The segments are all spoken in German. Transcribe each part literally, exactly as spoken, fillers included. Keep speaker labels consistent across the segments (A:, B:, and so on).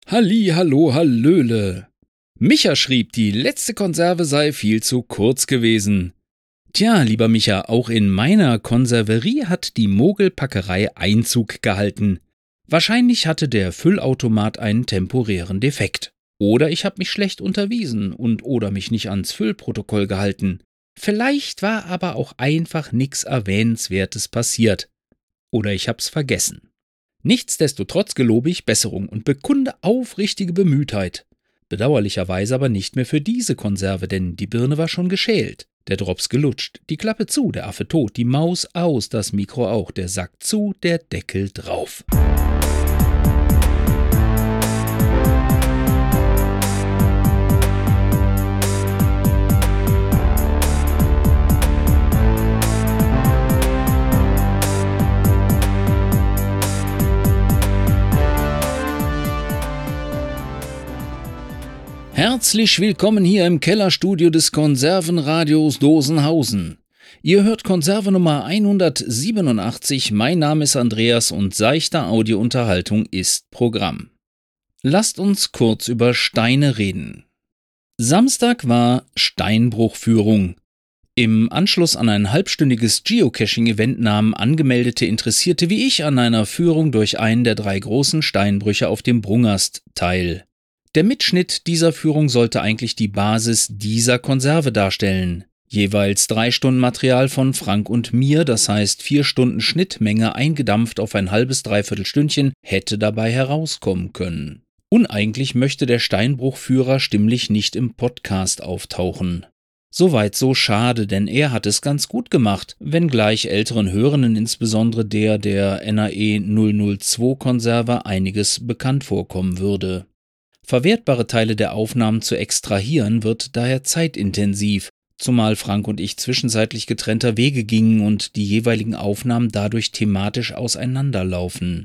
A: Halli, hallo, hallöle. Micha schrieb, die letzte Konserve sei viel zu kurz gewesen. Tja, lieber Micha, auch in meiner Konserverie hat die Mogelpackerei Einzug gehalten. Wahrscheinlich hatte der Füllautomat einen temporären Defekt. Oder ich habe mich schlecht unterwiesen und oder mich nicht ans Füllprotokoll gehalten. Vielleicht war aber auch einfach nix Erwähnenswertes passiert. Oder ich hab's vergessen. Nichtsdestotrotz gelobe ich Besserung und bekunde aufrichtige Bemühtheit. Bedauerlicherweise aber nicht mehr für diese Konserve, denn die Birne war schon geschält, der Drops gelutscht, die Klappe zu, der Affe tot, die Maus aus, das Mikro auch, der Sack zu, der Deckel drauf. Herzlich willkommen hier im Kellerstudio des Konservenradios Dosenhausen. Ihr hört Konserve Nummer hundertsiebenundachtzig, mein Name ist Andreas und seichte Audiounterhaltung ist Programm. Lasst uns kurz über Steine reden. Samstag war Steinbruchführung. Im Anschluss an ein halbstündiges Geocaching-Event nahmen angemeldete Interessierte wie ich an einer Führung durch einen der drei großen Steinbrüche auf dem Brungast teil. Der Mitschnitt dieser Führung sollte eigentlich die Basis dieser Konserve darstellen. Jeweils drei Stunden Material von Frank und mir, das heißt vier Stunden Schnittmenge eingedampft auf ein halbes, dreiviertel Stündchen, hätte dabei herauskommen können. Uneigentlich möchte der Steinbruchführer stimmlich nicht im Podcast auftauchen. Soweit so schade, denn er hat es ganz gut gemacht, wenngleich älteren Hörenden, insbesondere der der N A E null null zwei Konserve, einiges bekannt vorkommen würde. Verwertbare Teile der Aufnahmen zu extrahieren wird daher zeitintensiv, zumal Frank und ich zwischenzeitlich getrennter Wege gingen und die jeweiligen Aufnahmen dadurch thematisch auseinanderlaufen.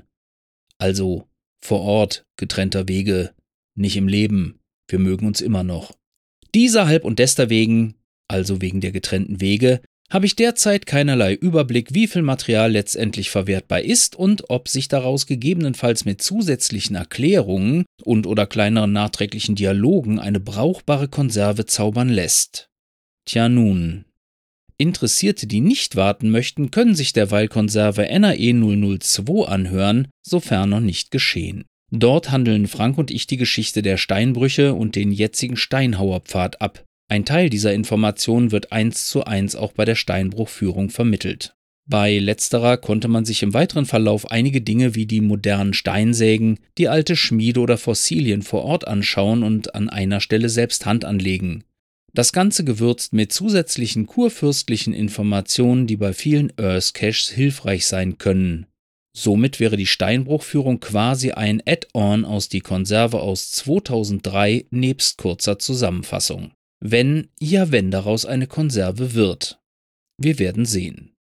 A: Also vor Ort getrennter Wege, nicht im Leben, wir mögen uns immer noch. Dieser halb und deswegen, also wegen der getrennten Wege, habe ich derzeit keinerlei Überblick, wie viel Material letztendlich verwertbar ist und ob sich daraus gegebenenfalls mit zusätzlichen Erklärungen und oder kleineren nachträglichen Dialogen eine brauchbare Konserve zaubern lässt. Tja nun. Interessierte, die nicht warten möchten, können sich derweil Konserve N A E null null zwei anhören, sofern noch nicht geschehen. Dort handeln Frank und ich die Geschichte der Steinbrüche und den jetzigen Steinhauerpfad ab. Ein Teil dieser Informationen wird eins zu eins auch bei der Steinbruchführung vermittelt. Bei letzterer konnte man sich im weiteren Verlauf einige Dinge wie die modernen Steinsägen, die alte Schmiede oder Fossilien vor Ort anschauen und an einer Stelle selbst Hand anlegen. Das Ganze gewürzt mit zusätzlichen kurfürstlichen Informationen, die bei vielen Earth Caches hilfreich sein können. Somit wäre die Steinbruchführung quasi ein Add-on aus die Konserve aus zweitausenddrei nebst kurzer Zusammenfassung. Wenn, ja wenn daraus eine Konserve wird. Wir werden sehen.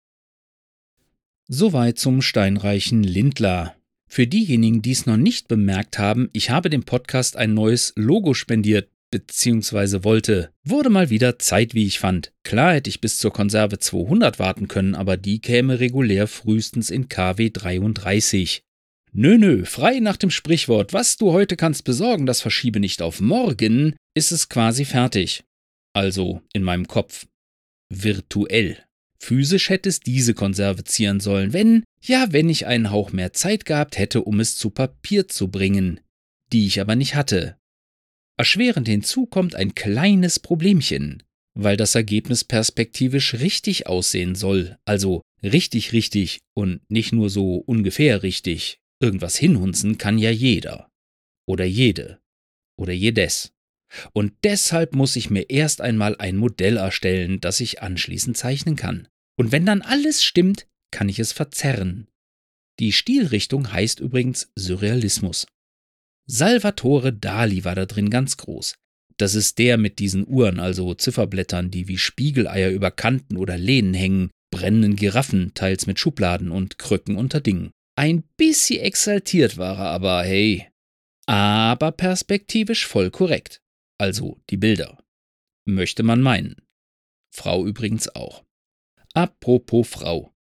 A: Soweit zum steinreichen Lindlar. Für diejenigen, die es noch nicht bemerkt haben, ich habe dem Podcast ein neues Logo spendiert, beziehungsweise wollte. Wurde mal wieder Zeit, wie ich fand. Klar hätte ich bis zur Konserve zweihundert warten können, aber die käme regulär frühestens in K W dreiunddreißig. Nö, nö, frei nach dem Sprichwort, was du heute kannst besorgen, das verschiebe nicht auf morgen, ist es quasi fertig. Also in meinem Kopf. Virtuell. Physisch hätte es diese Konserve zieren sollen, wenn, ja, wenn ich einen Hauch mehr Zeit gehabt hätte, um es zu Papier zu bringen, die ich aber nicht hatte. Erschwerend hinzu kommt ein kleines Problemchen, weil das Ergebnis perspektivisch richtig aussehen soll, also richtig richtig und nicht nur so ungefähr richtig. Irgendwas hinhunzen kann ja jeder. Oder jede. Oder jedes. Und deshalb muss ich mir erst einmal ein Modell erstellen, das ich anschließend zeichnen kann. Und wenn dann alles stimmt, kann ich es verzerren. Die Stilrichtung heißt übrigens Surrealismus. Salvatore Dali war da drin ganz groß. Das ist der mit diesen Uhren, also Zifferblättern, die wie Spiegeleier über Kanten oder Lehnen hängen, brennenden Giraffen, teils mit Schubladen und Krücken unter Dingen. Ein bisschen exaltiert war er aber, hey. Aber perspektivisch voll korrekt. Also die Bilder. Möchte man meinen. Frau übrigens auch. Apropos Frau.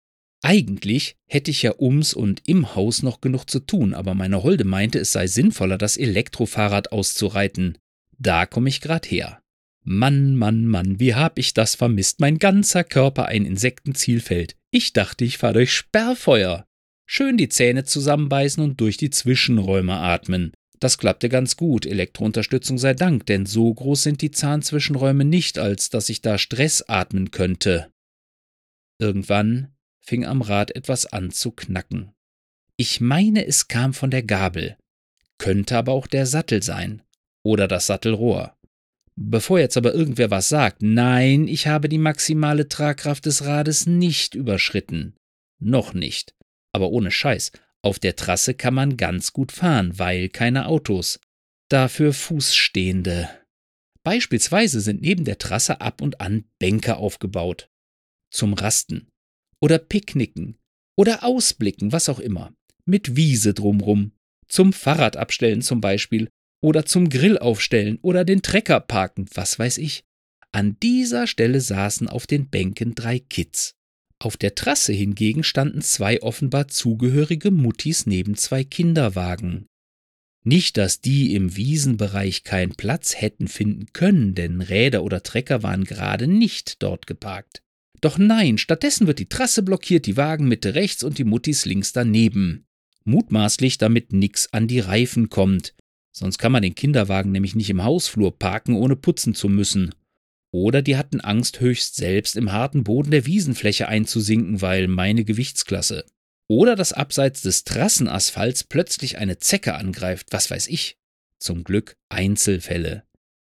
A: Eigentlich hätte ich ja ums und im Haus noch genug zu tun, aber meine Holde meinte, es sei sinnvoller, das Elektrofahrrad auszureiten. Da komme ich grad her. Mann, Mann, Mann, wie hab ich das vermisst, mein ganzer Körper ein Insektenzielfeld. Ich dachte, ich fahr durch Sperrfeuer. Schön die Zähne zusammenbeißen und durch die Zwischenräume atmen. Das klappte ganz gut, Elektrounterstützung sei Dank, denn so groß sind die Zahnzwischenräume nicht, als dass ich da Stress atmen könnte. Irgendwann fing am Rad etwas an zu knacken. Ich meine, es kam von der Gabel. Könnte aber auch der Sattel sein. Oder das Sattelrohr. Bevor jetzt aber irgendwer was sagt, nein, ich habe die maximale Tragkraft des Rades nicht überschritten. Noch nicht. Aber ohne Scheiß, auf der Trasse kann man ganz gut fahren, weil keine Autos. Dafür Fußstehende. Beispielsweise sind neben der Trasse ab und an Bänke aufgebaut. Zum Rasten. Oder Picknicken. Oder Ausblicken, was auch immer. Mit Wiese drumrum. Zum Fahrrad abstellen zum Beispiel. Oder zum Grill aufstellen oder den Trecker parken, was weiß ich. An dieser Stelle saßen auf den Bänken drei Kids. Auf der Trasse hingegen standen zwei offenbar zugehörige Muttis neben zwei Kinderwagen. Nicht, dass die im Wiesenbereich keinen Platz hätten finden können, denn Räder oder Trecker waren gerade nicht dort geparkt. Doch nein, stattdessen wird die Trasse blockiert, die Wagen Mitte rechts und die Muttis links daneben. Mutmaßlich, damit nix an die Reifen kommt. Sonst kann man den Kinderwagen nämlich nicht im Hausflur parken, ohne putzen zu müssen. Oder die hatten Angst, höchst selbst im harten Boden der Wiesenfläche einzusinken, weil meine Gewichtsklasse. Oder dass abseits des Trassenasphalts plötzlich eine Zecke angreift, was weiß ich. Zum Glück Einzelfälle.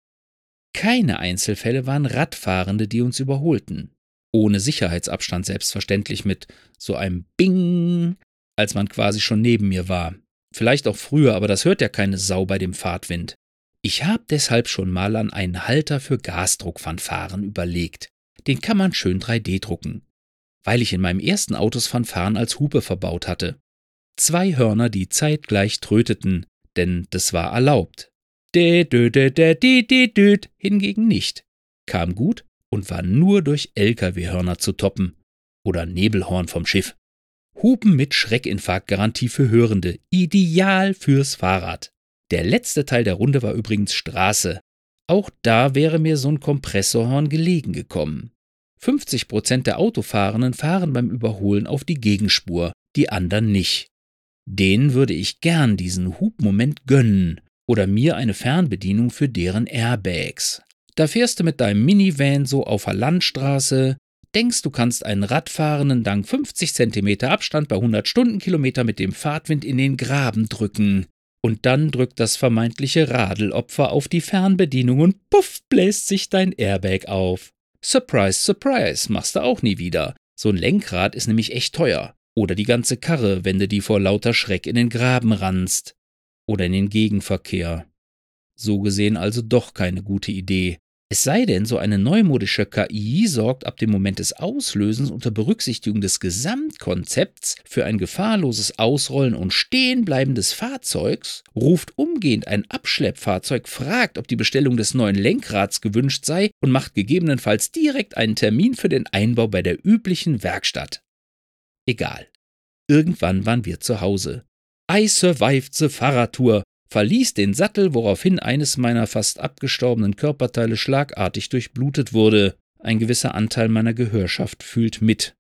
A: Keine Einzelfälle waren Radfahrende, die uns überholten. Ohne Sicherheitsabstand selbstverständlich mit so einem Bing, als man quasi schon neben mir war. Vielleicht auch früher, aber das hört ja keine Sau bei dem Fahrtwind. Ich habe deshalb schon mal an einen Halter für Gasdruckfanfaren überlegt. Den kann man schön drei D drucken. Weil ich in meinem ersten Autos Fanfaren als Hupe verbaut hatte. Zwei Hörner, die zeitgleich tröteten, denn das war erlaubt. Dä, dö, dä, dä, dä, dä, dä, hingegen nicht. Kam gut und war nur durch L K W-Hörner zu toppen. Oder Nebelhorn vom Schiff. Hupen mit Schreckinfarktgarantie für Hörende. Ideal fürs Fahrrad. Der letzte Teil der Runde war übrigens Straße. Auch da wäre mir so ein Kompressorhorn gelegen gekommen. fünfzig Prozent der Autofahrenden fahren beim Überholen auf die Gegenspur, die anderen nicht. Denen würde ich gern diesen Hupmoment gönnen oder mir eine Fernbedienung für deren Airbags. Da fährst du mit deinem Minivan so auf der Landstraße, denkst, du kannst einen Radfahrenden dank fünfzig Zentimeter Abstand bei hundert Stundenkilometer mit dem Fahrtwind in den Graben drücken. Und dann drückt das vermeintliche Radelopfer auf die Fernbedienung und puff, bläst sich dein Airbag auf. Surprise, surprise, machst du auch nie wieder. So ein Lenkrad ist nämlich echt teuer. Oder die ganze Karre, wenn du die vor lauter Schreck in den Graben rannst. Oder in den Gegenverkehr. So gesehen also doch keine gute Idee. Es sei denn, so eine neumodische K I sorgt ab dem Moment des Auslösens unter Berücksichtigung des Gesamtkonzepts für ein gefahrloses Ausrollen und Stehenbleiben des Fahrzeugs, ruft umgehend ein Abschleppfahrzeug, fragt, ob die Bestellung des neuen Lenkrads gewünscht sei und macht gegebenenfalls direkt einen Termin für den Einbau bei der üblichen Werkstatt. Egal. Irgendwann waren wir zu Hause. I survived the Fahrradtour. Verließ den Sattel, woraufhin eines meiner fast abgestorbenen Körperteile schlagartig durchblutet wurde. Ein gewisser Anteil meiner Gehörschaft fühlt mit.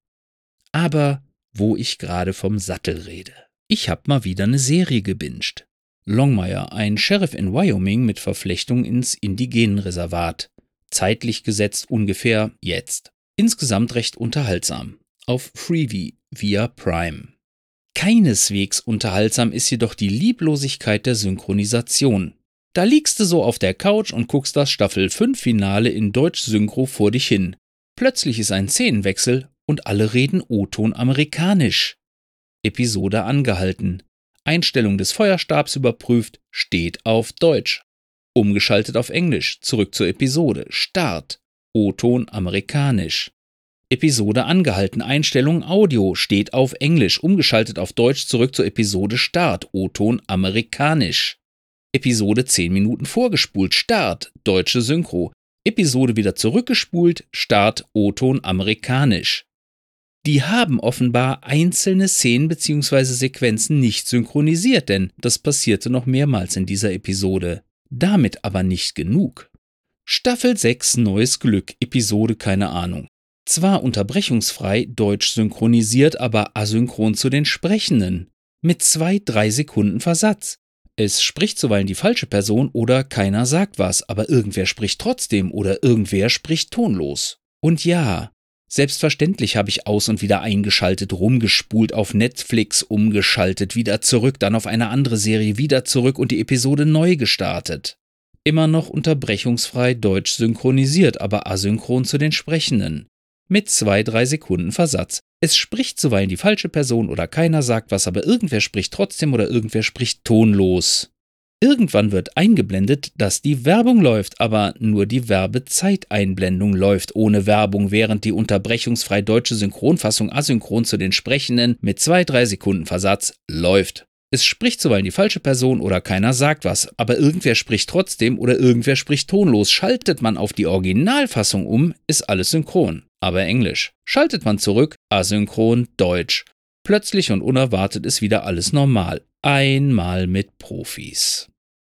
A: Aber wo ich gerade vom Sattel rede. Ich hab mal wieder eine Serie gebinged. Longmire, ein Sheriff in Wyoming mit Verflechtung ins Indigenenreservat. Zeitlich gesetzt ungefähr jetzt. Insgesamt recht unterhaltsam. Auf Freevee via Prime. Keineswegs unterhaltsam ist jedoch die Lieblosigkeit der Synchronisation. Da liegst du so auf der Couch und guckst das Staffel fünf Finale in Deutsch-Synchro vor dich hin. Plötzlich ist ein Szenenwechsel und alle reden O-Ton amerikanisch. Episode angehalten. Einstellung des Feuerstabs überprüft, steht auf Deutsch. Umgeschaltet auf Englisch, zurück zur Episode, Start. O-Ton amerikanisch. Episode angehalten, Einstellung Audio, steht auf Englisch, umgeschaltet auf Deutsch, zurück zur Episode Start, O-Ton amerikanisch. Episode zehn Minuten vorgespult, Start, deutsche Synchro. Episode wieder zurückgespult, Start, O-Ton amerikanisch. Die haben offenbar einzelne Szenen bzw. Sequenzen nicht synchronisiert, denn das passierte noch mehrmals in dieser Episode. Damit aber nicht genug. Staffel sechs Neues Glück, Episode keine Ahnung. Zwar unterbrechungsfrei deutsch synchronisiert, aber asynchron zu den Sprechenden. Mit zwei, drei Sekunden Versatz. Es spricht zuweilen die falsche Person oder keiner sagt was, aber irgendwer spricht trotzdem oder irgendwer spricht tonlos. Und ja, selbstverständlich habe ich aus und wieder eingeschaltet, rumgespult, auf Netflix umgeschaltet, wieder zurück, dann auf eine andere Serie, wieder zurück und die Episode neu gestartet. Immer noch unterbrechungsfrei deutsch synchronisiert, aber asynchron zu den Sprechenden. Mit zwei, drei Sekunden Versatz. Es spricht zuweilen die falsche Person oder keiner sagt was, aber irgendwer spricht trotzdem oder irgendwer spricht tonlos. Irgendwann wird eingeblendet, dass die Werbung läuft, aber nur die Werbezeiteinblendung läuft ohne Werbung, während die unterbrechungsfrei deutsche Synchronfassung asynchron zu den Sprechenden mit zwei, drei Sekunden Versatz läuft. Es spricht zuweilen die falsche Person oder keiner sagt was, aber irgendwer spricht trotzdem oder irgendwer spricht tonlos. Schaltet man auf die Originalfassung um, ist alles synchron, aber Englisch. Schaltet man zurück, asynchron, Deutsch. Plötzlich und unerwartet ist wieder alles normal. Einmal mit Profis.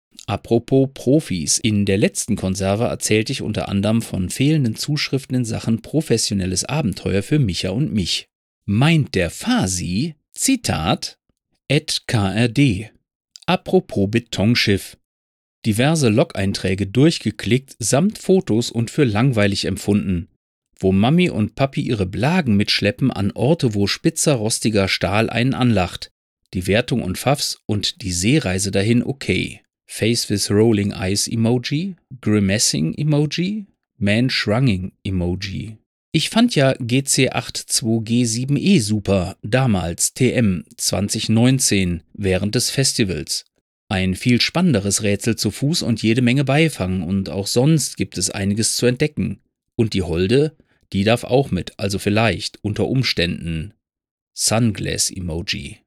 A: Apropos Profis, in der letzten Konserve erzählte ich unter anderem von fehlenden Zuschriften in Sachen professionelles Abenteuer für Micha und mich. Meint der Fasi, Zitat, at K R D. Apropos Betonschiff. Diverse Log-Einträge durchgeklickt, samt Fotos und für langweilig empfunden. Wo Mami und Papi ihre Blagen mitschleppen an Orte, wo spitzer, rostiger Stahl einen anlacht. Die Wertung und Pfaffs und die Seereise dahin okay. Face with Rolling Eyes Emoji, Grimacing Emoji, Man Shrugging Emoji. Ich fand ja G C zweiundachtzig G sieben E super, damals T M zwanzig neunzehn, während des Festivals. Ein viel spannenderes Rätsel zu Fuß und jede Menge Beifang und auch sonst gibt es einiges zu entdecken. Und die Holde, die darf auch mit, also vielleicht, unter Umständen. Sunglass Emoji.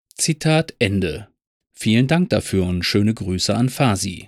A: Zitat Ende. Vielen Dank dafür und schöne Grüße an Fasi.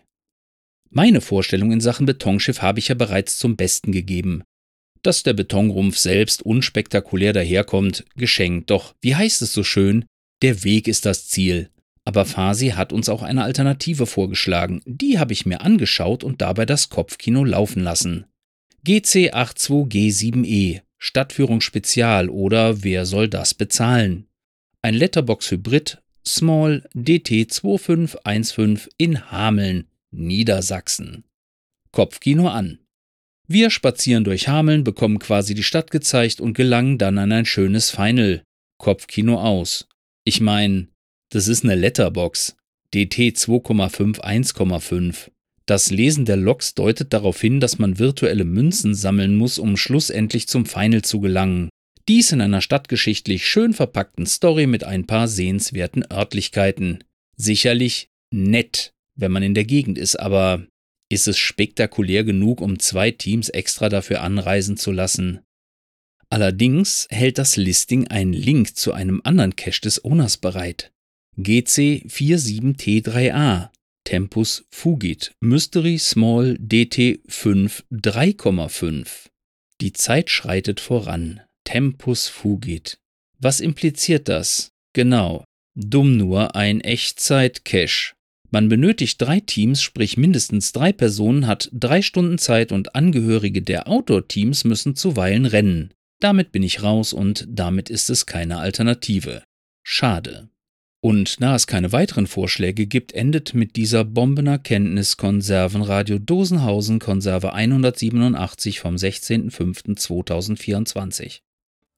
A: Meine Vorstellung in Sachen Betonschiff habe ich ja bereits zum Besten gegeben. Dass der Betonrumpf selbst unspektakulär daherkommt, geschenkt, doch wie heißt es so schön, der Weg ist das Ziel. Aber Fasi hat uns auch eine Alternative vorgeschlagen, die habe ich mir angeschaut und dabei das Kopfkino laufen lassen. G C zweiundachtzig G sieben E, Stadtführung Spezial oder Wer soll das bezahlen? Ein Letterbox-Hybrid, Small D T zwei fünf eins fünf in Hameln, Niedersachsen. Kopfkino an. Wir spazieren durch Hameln, bekommen quasi die Stadt gezeigt und gelangen dann an ein schönes Final. Kopfkino aus. Ich meine, das ist eine Letterbox. D T zwei Komma fünf eins Komma fünf. Das Lesen der Logs deutet darauf hin, dass man virtuelle Münzen sammeln muss, um schlussendlich zum Final zu gelangen. Dies in einer stadtgeschichtlich schön verpackten Story mit ein paar sehenswerten Örtlichkeiten. Sicherlich nett, wenn man in der Gegend ist, aber ist es spektakulär genug, um zwei Teams extra dafür anreisen zu lassen? Allerdings hält das Listing einen Link zu einem anderen Cache des Owners bereit. G C siebenundvierzig T drei A, Tempus Fugit, Mystery Small D T fünf drei Komma fünf. Die Zeit schreitet voran. Tempus Fugit. Was impliziert das? Genau, dumm nur ein Echtzeit-Cache. Man benötigt drei Teams, sprich mindestens drei Personen, hat drei Stunden Zeit und Angehörige der Outdoor-Teams müssen zuweilen rennen. Damit bin ich raus und damit ist es keine Alternative. Schade. Und da es keine weiteren Vorschläge gibt, endet mit dieser Bombenerkenntnis Konservenradio Dosenhausen Konserve hundertsiebenundachtzig vom sechzehnten fünften zweitausendvierundzwanzig.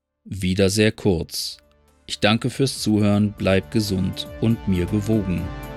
A: Wieder sehr kurz. Ich danke fürs Zuhören, bleibt gesund und mir gewogen.